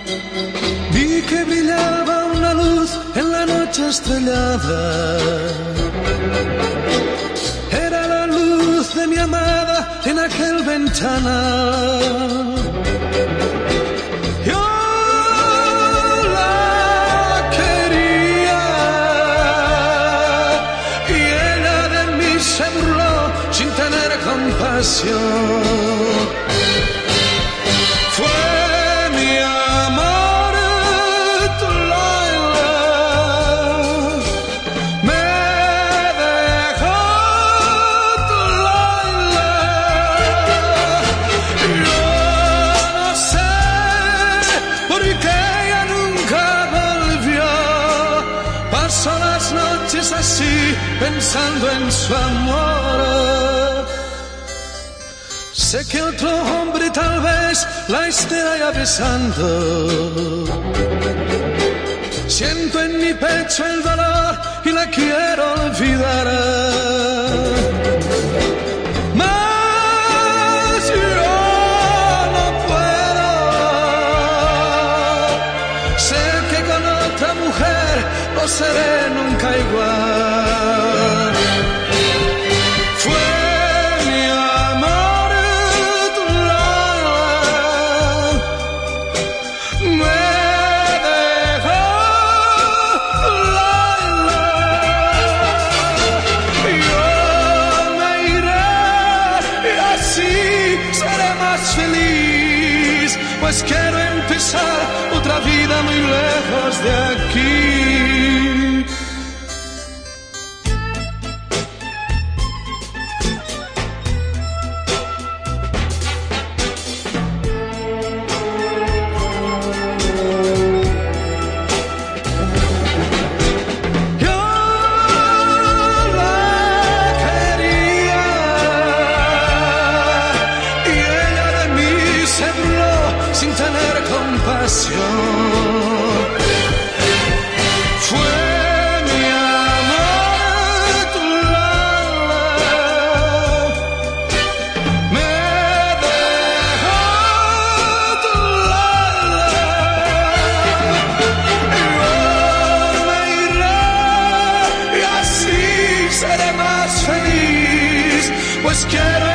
Vi que brillaba una luz en la noche estrellada. Era la luz de mi amada en aquel ventanal. Yo la quería y ella de mí se burló sin tener compasión. Fue mi amor, tu Laila, me dejó tu Laila. Yo no sé por qué ella nunca volvió. Pasó las noches así pensando en su amor. Sé que otro hombre tal vez la esté ya besando. Siento en mi pecho el dolor y la quiero olvidar. Mas yo no puedo. Sé que con otra mujer no seré nunca igual. Pues quiero empezar otra vida muy lejos de aquí. Yo la quería y ella de mí se burló sin tener compasión. Fue mi amor, tu Laila, me dejó tu Laila. Yo me iré y así seré más feliz, pues quiero